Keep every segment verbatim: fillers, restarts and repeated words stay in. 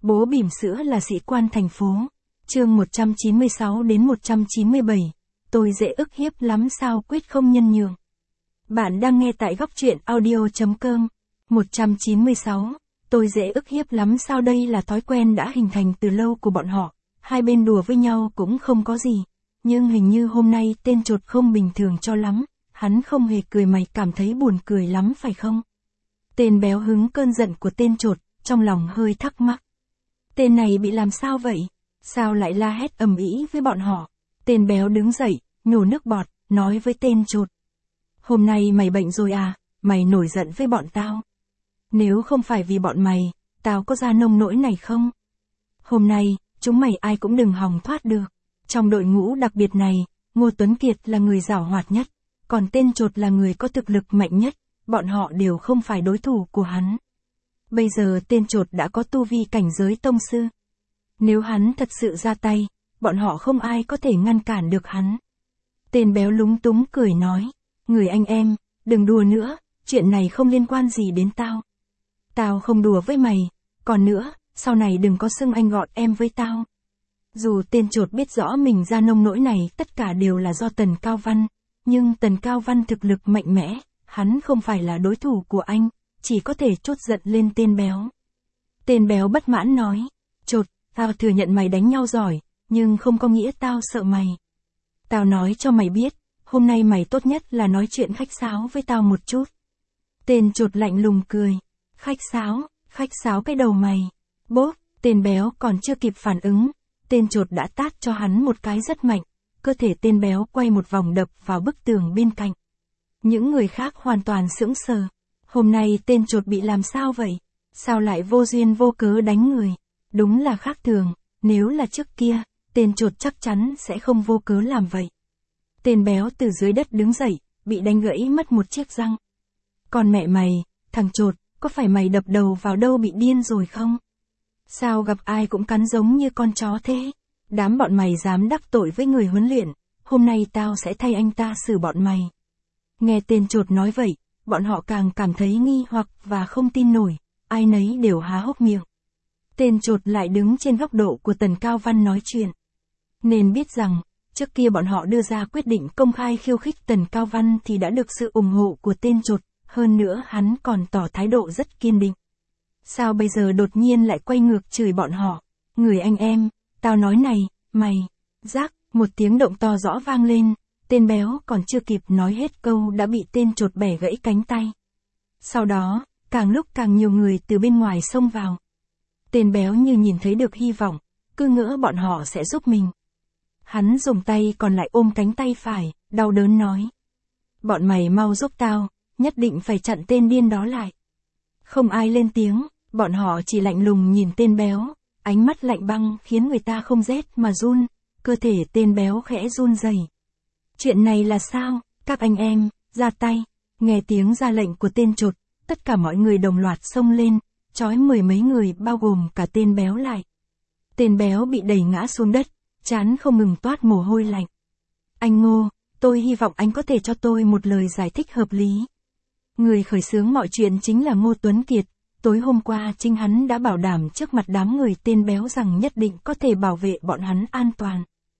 Bố bỉm sữa là sĩ quan thành phố. Chương một trăm chín mươi sáu đến một trăm chín mươi bảy. Tôi dễ ức hiếp lắm sao quyết không nhân nhượng. Bạn đang nghe tại góc truyện audio.com. một trăm chín mươi sáu. Tôi dễ ức hiếp lắm sao đây là thói quen đã hình thành từ lâu của bọn họ. Hai bên đùa với nhau cũng không có gì. Nhưng hình như hôm nay tên chột không bình thường cho lắm. Hắn không hề cười, mày cảm thấy buồn cười lắm phải không? Tên béo hứng cơn giận của tên chột, trong lòng hơi thắc mắc. Tên này bị làm sao vậy? Sao lại la hét ầm ĩ với bọn họ? Tên béo đứng dậy, nhổ nước bọt, nói với tên chột. Hôm nay mày bệnh rồi à, mày nổi giận với bọn tao. Nếu không phải vì bọn mày, tao có ra nông nỗi này không? Hôm nay, chúng mày ai cũng đừng hòng thoát được. Trong đội ngũ đặc biệt này, Ngô Tuấn Kiệt là người giảo hoạt nhất, còn tên chột là người có thực lực mạnh nhất, bọn họ đều không phải đối thủ của hắn. Bây giờ tên chột đã có tu vi cảnh giới tông sư. Nếu hắn thật sự ra tay, bọn họ không ai có thể ngăn cản được hắn. Tên béo lúng túng cười nói, người anh em, đừng đùa nữa, chuyện này không liên quan gì đến tao. Tao không đùa với mày, còn nữa, sau này đừng có xưng anh gọi em với tao. Dù tên chột biết rõ mình ra nông nỗi này tất cả đều là do Tần Cao Văn, nhưng Tần Cao Văn thực lực mạnh mẽ, hắn không phải là đối thủ của anh, chỉ có thể trút giận lên tên béo. Tên béo bất mãn nói, chột, tao thừa nhận mày đánh nhau giỏi, nhưng không có nghĩa tao sợ mày. Tao nói cho mày biết, hôm nay mày tốt nhất là nói chuyện khách sáo với tao một chút. Tên chột lạnh lùng cười, khách sáo, khách sáo cái đầu mày. Bốp, tên béo còn chưa kịp phản ứng, tên chột đã tát cho hắn một cái rất mạnh, cơ thể tên béo quay một vòng đập vào bức tường bên cạnh. Những người khác hoàn toàn sững sờ. Hôm nay tên chột bị làm sao vậy? Sao lại vô duyên vô cớ đánh người? Đúng là khác thường, nếu là trước kia, tên chột chắc chắn sẽ không vô cớ làm vậy. Tên béo từ dưới đất đứng dậy, bị đánh gãy mất một chiếc răng. Còn mẹ mày, thằng chột, có phải mày đập đầu vào đâu bị điên rồi không? Sao gặp ai cũng cắn giống như con chó thế? Đám bọn mày dám đắc tội với người huấn luyện, hôm nay tao sẽ thay anh ta xử bọn mày. Nghe tên chột nói vậy, bọn họ càng cảm thấy nghi hoặc và không tin nổi, ai nấy đều há hốc miệng. Tên chột lại đứng trên góc độ của Tần Cao Văn nói chuyện. Nên biết rằng, trước kia bọn họ đưa ra quyết định công khai khiêu khích Tần Cao Văn thì đã được sự ủng hộ của tên chột, hơn nữa hắn còn tỏ thái độ rất kiên định. Sao bây giờ đột nhiên lại quay ngược chửi bọn họ? Người anh em, tao nói này, mày, rác, một tiếng động to rõ vang lên. Tên béo còn chưa kịp nói hết câu đã bị tên chột bẻ gãy cánh tay. Sau đó, càng lúc càng nhiều người từ bên ngoài xông vào. Tên béo như nhìn thấy được hy vọng, cứ ngỡ bọn họ sẽ giúp mình. Hắn dùng tay còn lại ôm cánh tay phải, đau đớn nói. Bọn mày mau giúp tao, nhất định phải chặn tên điên đó lại. Không ai lên tiếng, bọn họ chỉ lạnh lùng nhìn tên béo, ánh mắt lạnh băng khiến người ta không rét mà run, cơ thể tên béo khẽ run rẩy. Chuyện này là sao, các anh em, ra tay. Nghe tiếng ra lệnh của tên chột, tất cả mọi người đồng loạt xông lên, trói mười mấy người bao gồm cả tên béo lại. Tên béo bị đẩy ngã xuống đất, trán không ngừng toát mồ hôi lạnh. Anh Ngô, tôi hy vọng anh có thể cho tôi một lời giải thích hợp lý. Người khởi xướng mọi chuyện chính là Ngô Tuấn Kiệt, tối hôm qua chính hắn đã bảo đảm trước mặt đám người tên béo rằng nhất định có thể bảo vệ bọn hắn an toàn.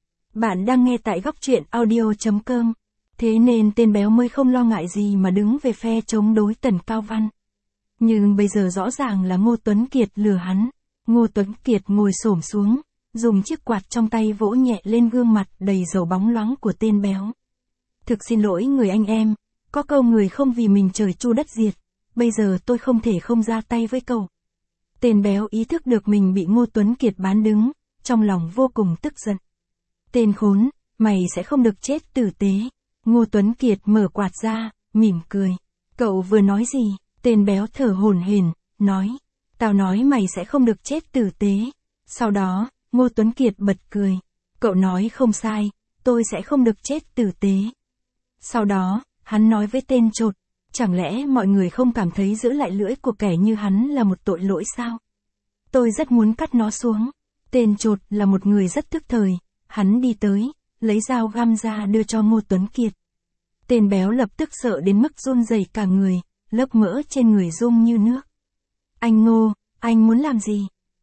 Bạn đang nghe tại góc truyện audio.com, thế nên tên béo mới không lo ngại gì mà đứng về phe chống đối Tần Cao Văn. Nhưng bây giờ rõ ràng là Ngô Tuấn Kiệt lừa hắn. Ngô Tuấn Kiệt ngồi xổm xuống, dùng chiếc quạt trong tay vỗ nhẹ lên gương mặt đầy dầu bóng loáng của tên béo. Thực xin lỗi người anh em, có câu người không vì mình trời chu đất diệt, bây giờ tôi không thể không ra tay với cậu. Tên béo ý thức được mình bị Ngô Tuấn Kiệt bán đứng, trong lòng vô cùng tức giận. Tên khốn, mày sẽ không được chết tử tế. Ngô Tuấn Kiệt mở quạt ra, mỉm cười. Cậu vừa nói gì? Tên béo thở hổn hển, nói. Tao nói mày sẽ không được chết tử tế. Sau đó, Ngô Tuấn Kiệt bật cười. Cậu nói không sai, tôi sẽ không được chết tử tế. Sau đó, hắn nói với tên chột. Chẳng lẽ mọi người không cảm thấy giữ lại lưỡi của kẻ như hắn là một tội lỗi sao? Tôi rất muốn cắt nó xuống. Tên chột là một người rất thức thời. Hắn đi tới, lấy dao găm ra đưa cho Ngô Tuấn Kiệt. Tên béo lập tức sợ đến mức run rẩy cả người, lớp mỡ trên người rung như nước. Anh Ngô, anh muốn làm gì?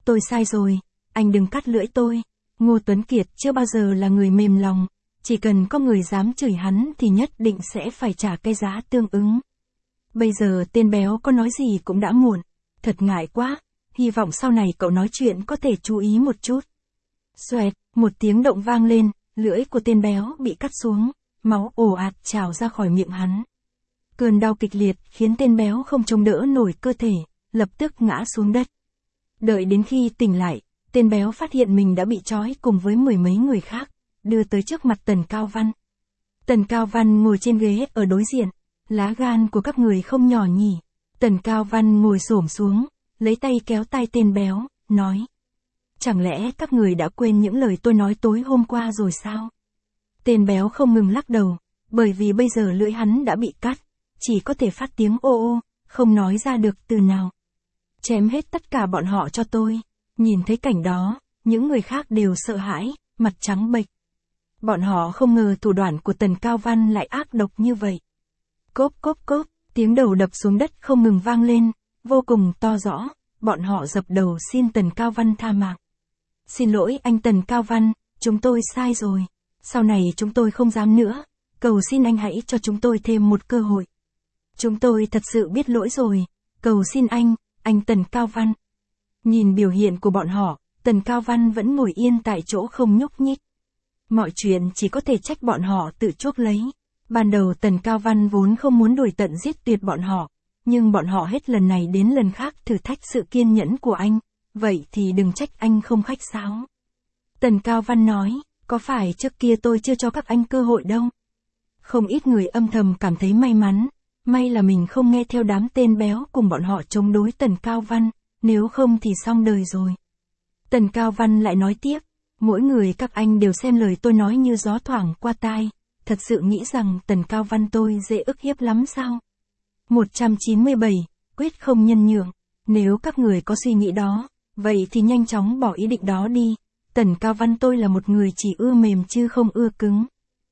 tôi sai rồi, anh đừng cắt lưỡi tôi. Ngô Tuấn Kiệt chưa bao giờ là người mềm lòng, chỉ cần có người dám chửi hắn thì nhất định sẽ phải trả cái giá tương ứng. Bây giờ tên béo có nói gì cũng đã muộn, thật ngại quá, hy vọng sau này cậu nói chuyện có thể chú ý một chút. Xoẹt, một tiếng động vang lên, lưỡi của tên béo bị cắt xuống, máu ồ ạt trào ra khỏi miệng hắn. Cơn đau kịch liệt khiến tên béo không chống đỡ nổi cơ thể, lập tức ngã xuống đất. Đợi đến khi tỉnh lại, tên béo phát hiện mình đã bị trói cùng với mười mấy người khác, đưa tới trước mặt Tần Cao Văn. Tần Cao Văn ngồi trên ghế ở đối diện, lá gan của các người không nhỏ nhỉ. Tần Cao Văn ngồi xổm xuống, lấy tay kéo tay tên béo, nói. Chẳng lẽ các người đã quên những lời tôi nói tối hôm qua rồi sao? Tên béo không ngừng lắc đầu, bởi vì bây giờ lưỡi hắn đã bị cắt, chỉ có thể phát tiếng ô ô, không nói ra được từ nào. Chém hết tất cả bọn họ cho tôi. Nhìn thấy cảnh đó, những người khác đều sợ hãi, mặt trắng bệch. Bọn họ không ngờ thủ đoạn của Tần Cao Văn lại ác độc như vậy. Cốp cốp cốp, tiếng đầu đập xuống đất không ngừng vang lên, vô cùng to rõ, bọn họ dập đầu xin Tần Cao Văn tha mạng. Xin lỗi anh Tần Cao Văn, chúng tôi sai rồi, sau này chúng tôi không dám nữa, cầu xin anh hãy cho chúng tôi thêm một cơ hội. Chúng tôi thật sự biết lỗi rồi, cầu xin anh, anh Tần Cao Văn. Nhìn biểu hiện của bọn họ, Tần Cao Văn vẫn ngồi yên tại chỗ không nhúc nhích. Mọi chuyện chỉ có thể trách bọn họ tự chuốc lấy. Ban đầu Tần Cao Văn vốn không muốn đuổi tận giết tuyệt bọn họ, nhưng bọn họ hết lần này đến lần khác thử thách sự kiên nhẫn của anh, vậy thì đừng trách anh không khách sáo. Tần Cao Văn nói, có phải trước kia tôi chưa cho các anh cơ hội đâu? Không ít người âm thầm cảm thấy may mắn, may là mình không nghe theo đám tên béo cùng bọn họ chống đối Tần Cao Văn, nếu không thì xong đời rồi. Tần Cao Văn lại nói tiếp, mỗi người các anh đều xem lời tôi nói như gió thoảng qua tai, thật sự nghĩ rằng Tần Cao Văn tôi dễ ức hiếp lắm sao? một trăm chín mươi bảy, quyết không nhân nhượng, nếu các người có suy nghĩ đó, vậy thì nhanh chóng bỏ ý định đó đi, Tần Cao Văn tôi là một người chỉ ưa mềm chứ không ưa cứng.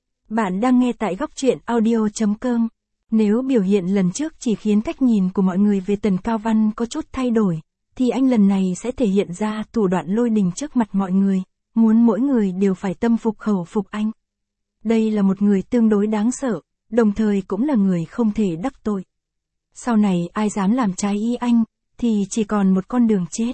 Bạn đang nghe tại góc truyện audio chấm com. Nếu biểu hiện lần trước chỉ khiến cách nhìn của mọi người về Tần Cao Văn có chút thay đổi, thì anh lần này sẽ thể hiện ra thủ đoạn lôi đình trước mặt mọi người, muốn mỗi người đều phải tâm phục khẩu phục anh. Đây là một người tương đối đáng sợ, đồng thời cũng là người không thể đắc tội. Sau này ai dám làm trái ý anh, thì chỉ còn một con đường chết.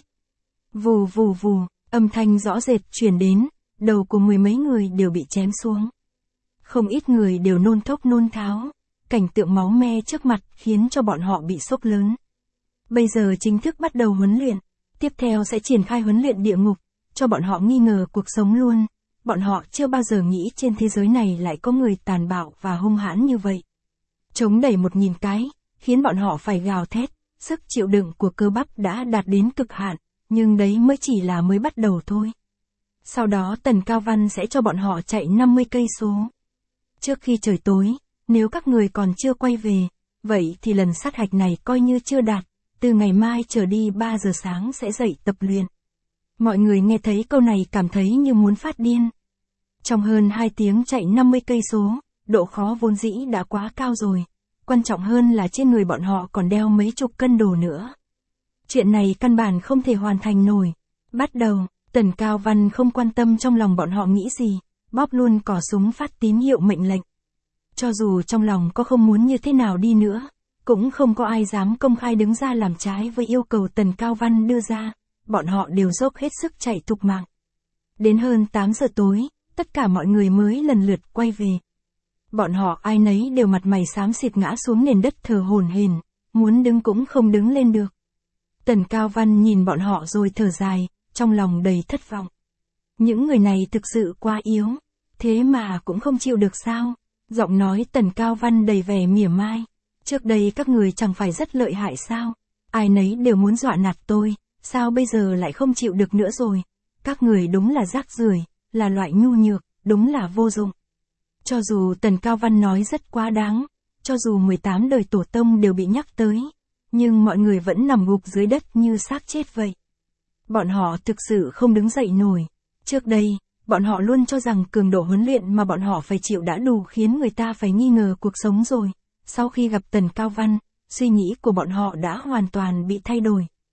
Vù vù vù, âm thanh rõ rệt truyền đến, đầu của mười mấy người đều bị chém xuống. Không ít người đều nôn thốc nôn tháo, cảnh tượng máu me trước mặt khiến cho bọn họ bị sốc lớn. Bây giờ chính thức bắt đầu huấn luyện, tiếp theo sẽ triển khai huấn luyện địa ngục, cho bọn họ nghi ngờ cuộc sống luôn. Bọn họ chưa bao giờ nghĩ trên thế giới này lại có người tàn bạo và hung hãn như vậy. Chống đẩy một nghìn cái, khiến bọn họ phải gào thét, sức chịu đựng của cơ bắp đã đạt đến cực hạn, nhưng đấy mới chỉ là mới bắt đầu thôi. Sau đó Tần Cao Văn sẽ cho bọn họ chạy năm mươi cây số. Trước khi trời tối, nếu các người còn chưa quay về, vậy thì lần sát hạch này coi như chưa đạt, từ ngày mai trở đi ba giờ sáng sẽ dậy tập luyện. Mọi người nghe thấy câu này cảm thấy như muốn phát điên. Trong hơn hai tiếng chạy năm mươi cây số, độ khó vốn dĩ đã quá cao rồi. Quan trọng hơn là trên người bọn họ còn đeo mấy chục cân đồ nữa. Chuyện này căn bản không thể hoàn thành nổi. Bắt đầu, Tần Cao Văn không quan tâm trong lòng bọn họ nghĩ gì, bóp luôn cò súng phát tín hiệu mệnh lệnh. Cho dù trong lòng có không muốn như thế nào đi nữa, cũng không có ai dám công khai đứng ra làm trái với yêu cầu Tần Cao Văn đưa ra, bọn họ đều dốc hết sức chạy thục mạng. Đến hơn tám giờ tối, tất cả mọi người mới lần lượt quay về. Bọn họ ai nấy đều mặt mày xám xịt ngã xuống nền đất thở hổn hển, muốn đứng cũng không đứng lên được. Tần Cao Văn nhìn bọn họ rồi thở dài, trong lòng đầy thất vọng. Những người này thực sự quá yếu, thế mà cũng không chịu được sao? Giọng nói Tần Cao Văn đầy vẻ mỉa mai. Trước đây các người chẳng phải rất lợi hại sao? Ai nấy đều muốn dọa nạt tôi, sao bây giờ lại không chịu được nữa rồi? Các người đúng là rác rưởi, là loại nhu nhược, đúng là vô dụng. Cho dù Tần Cao Văn nói rất quá đáng, cho dù mười tám đời tổ tông đều bị nhắc tới, nhưng mọi người vẫn nằm gục dưới đất như xác chết vậy. Bọn họ thực sự không đứng dậy nổi. Trước đây, bọn họ luôn cho rằng cường độ huấn luyện mà bọn họ phải chịu đã đủ khiến người ta phải nghi ngờ cuộc sống rồi. Sau khi gặp Tần Cao Văn, suy nghĩ của bọn họ đã hoàn toàn bị thay đổi.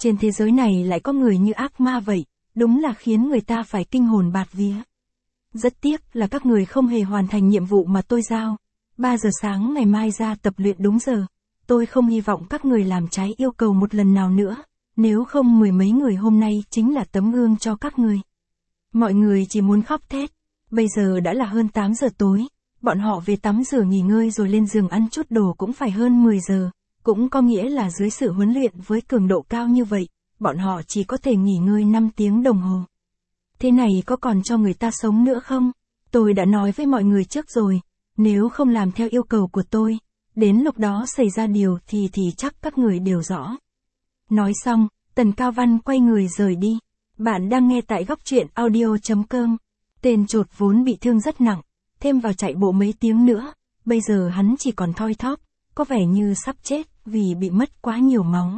Trên thế giới này lại có người như ác ma vậy, đúng là khiến người ta phải kinh hồn bạt vía. Rất tiếc là các người không hề hoàn thành nhiệm vụ mà tôi giao. ba giờ sáng ngày mai ra tập luyện đúng giờ. Tôi không hy vọng các người làm trái yêu cầu một lần nào nữa, nếu không mười mấy người hôm nay chính là tấm gương cho các người. Mọi người chỉ muốn khóc thét. Bây giờ đã là hơn tám giờ tối, bọn họ về tắm rửa nghỉ ngơi rồi lên giường ăn chút đồ cũng phải hơn mười giờ, cũng có nghĩa là dưới sự huấn luyện với cường độ cao như vậy, bọn họ chỉ có thể nghỉ ngơi năm tiếng đồng hồ. Thế này có còn cho người ta sống nữa không? Tôi đã nói với mọi người trước rồi, nếu không làm theo yêu cầu của tôi, đến lúc đó xảy ra điều thì thì chắc các người đều rõ. Nói xong, Tần Cao Văn quay người rời đi. Bạn đang nghe tại góc truyện audio chấm com. Tên chột vốn bị thương rất nặng, thêm vào chạy bộ mấy tiếng nữa, bây giờ hắn chỉ còn thoi thóp, có vẻ như sắp chết vì bị mất quá nhiều máu.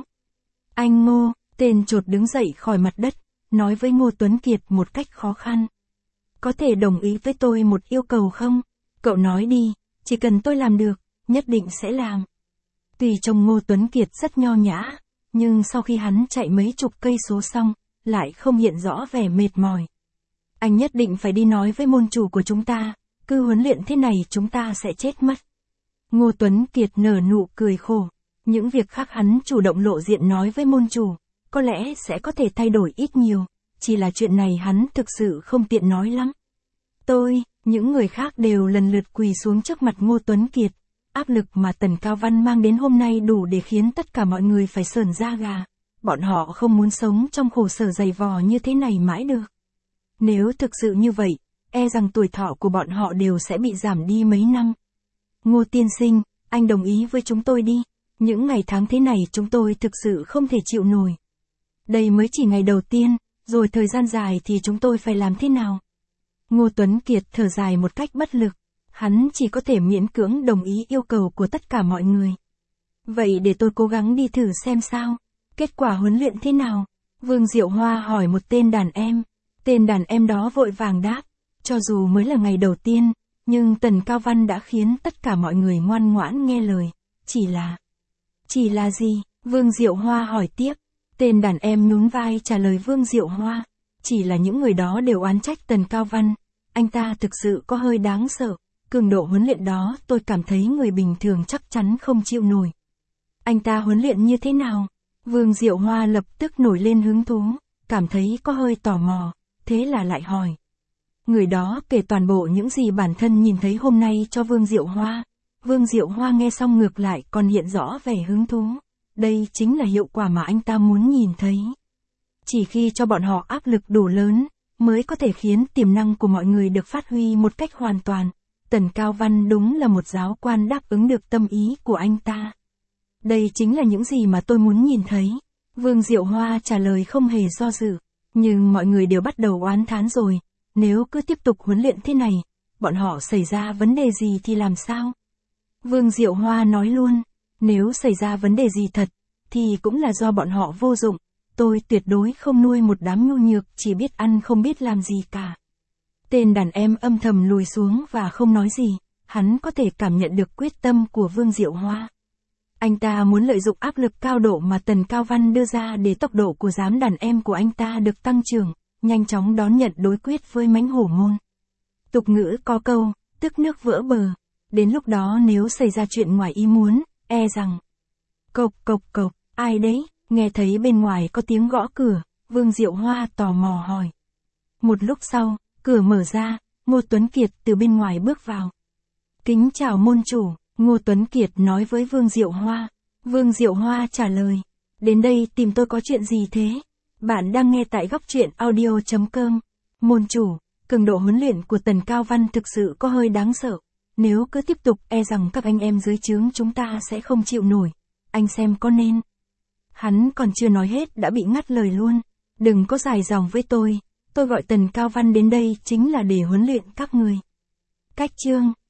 Anh Ngô, tên chột đứng dậy khỏi mặt đất, nói với Ngô Tuấn Kiệt một cách khó khăn. Có thể đồng ý với tôi một yêu cầu không? Cậu nói đi, chỉ cần tôi làm được, nhất định sẽ làm. Tuy trông Ngô Tuấn Kiệt rất nho nhã, nhưng sau khi hắn chạy mấy chục cây số xong, lại không hiện rõ vẻ mệt mỏi. Anh nhất định phải đi nói với môn chủ của chúng ta, cứ huấn luyện thế này chúng ta sẽ chết mất. Ngô Tuấn Kiệt nở nụ cười khổ, những việc khác hắn chủ động lộ diện nói với môn chủ, có lẽ sẽ có thể thay đổi ít nhiều, chỉ là chuyện này hắn thực sự không tiện nói lắm. Tôi, những người khác đều lần lượt quỳ xuống trước mặt Ngô Tuấn Kiệt, áp lực mà Tần Cao Văn mang đến hôm nay đủ để khiến tất cả mọi người phải sởn da gà, bọn họ không muốn sống trong khổ sở dày vò như thế này mãi được. Nếu thực sự như vậy, e rằng tuổi thọ của bọn họ đều sẽ bị giảm đi mấy năm. Ngô tiên sinh, anh đồng ý với chúng tôi đi, những ngày tháng thế này chúng tôi thực sự không thể chịu nổi. Đây mới chỉ ngày đầu tiên, rồi thời gian dài thì chúng tôi phải làm thế nào? Ngô Tuấn Kiệt thở dài một cách bất lực, hắn chỉ có thể miễn cưỡng đồng ý yêu cầu của tất cả mọi người. Vậy để tôi cố gắng đi thử xem sao, kết quả huấn luyện thế nào? Vương Diệu Hoa hỏi một tên đàn em, tên đàn em đó vội vàng đáp, cho dù mới là ngày đầu tiên, nhưng Tần Cao Văn đã khiến tất cả mọi người ngoan ngoãn nghe lời, chỉ là... Chỉ là gì? Vương Diệu Hoa hỏi tiếp. Tên đàn em nhún vai trả lời Vương Diệu Hoa, chỉ là những người đó đều oán trách Tần Cao Văn, anh ta thực sự có hơi đáng sợ, cường độ huấn luyện đó tôi cảm thấy người bình thường chắc chắn không chịu nổi. Anh ta huấn luyện như thế nào? Vương Diệu Hoa lập tức nổi lên hứng thú, cảm thấy có hơi tò mò, thế là lại hỏi. Người đó kể toàn bộ những gì bản thân nhìn thấy hôm nay cho Vương Diệu Hoa. Vương Diệu Hoa nghe xong ngược lại còn hiện rõ vẻ hứng thú. Đây chính là hiệu quả mà anh ta muốn nhìn thấy. Chỉ khi cho bọn họ áp lực đủ lớn, mới có thể khiến tiềm năng của mọi người được phát huy một cách hoàn toàn. Tần Cao Văn đúng là một giáo quan đáp ứng được tâm ý của anh ta. Đây chính là những gì mà tôi muốn nhìn thấy. Vương Diệu Hoa trả lời không hề do dự. Nhưng mọi người đều bắt đầu oán thán rồi. Nếu cứ tiếp tục huấn luyện thế này, bọn họ xảy ra vấn đề gì thì làm sao? Vương Diệu Hoa nói luôn, nếu xảy ra vấn đề gì thật, thì cũng là do bọn họ vô dụng. Tôi tuyệt đối không nuôi một đám nhu nhược chỉ biết ăn không biết làm gì cả. Tên đàn em âm thầm lùi xuống và không nói gì, hắn có thể cảm nhận được quyết tâm của Vương Diệu Hoa. Anh ta muốn lợi dụng áp lực cao độ mà Tần Cao Văn đưa ra để tốc độ của giám đàn em của anh ta được tăng trưởng, nhanh chóng đón nhận đối quyết với mãnh hổ môn. Tục ngữ có câu, tức nước vỡ bờ, đến lúc đó nếu xảy ra chuyện ngoài ý muốn, e rằng. Cộc cộc cộc, ai đấy? Nghe thấy bên ngoài có tiếng gõ cửa, Vương Diệu Hoa tò mò hỏi. Một lúc sau, cửa mở ra, Ngô Tuấn Kiệt từ bên ngoài bước vào. Kính chào môn chủ, Ngô Tuấn Kiệt nói với Vương Diệu Hoa. Vương Diệu Hoa trả lời, đến đây tìm tôi có chuyện gì thế? Bạn đang nghe tại góc truyện audio chấm com. Môn chủ, cường độ huấn luyện của Tần Cao Văn thực sự có hơi đáng sợ. Nếu cứ tiếp tục e rằng các anh em dưới trướng chúng ta sẽ không chịu nổi. Anh xem có nên. Hắn còn chưa nói hết đã bị ngắt lời luôn. Đừng có dài dòng với tôi. Tôi gọi Tần Cao Văn đến đây chính là để huấn luyện các người. Cách chương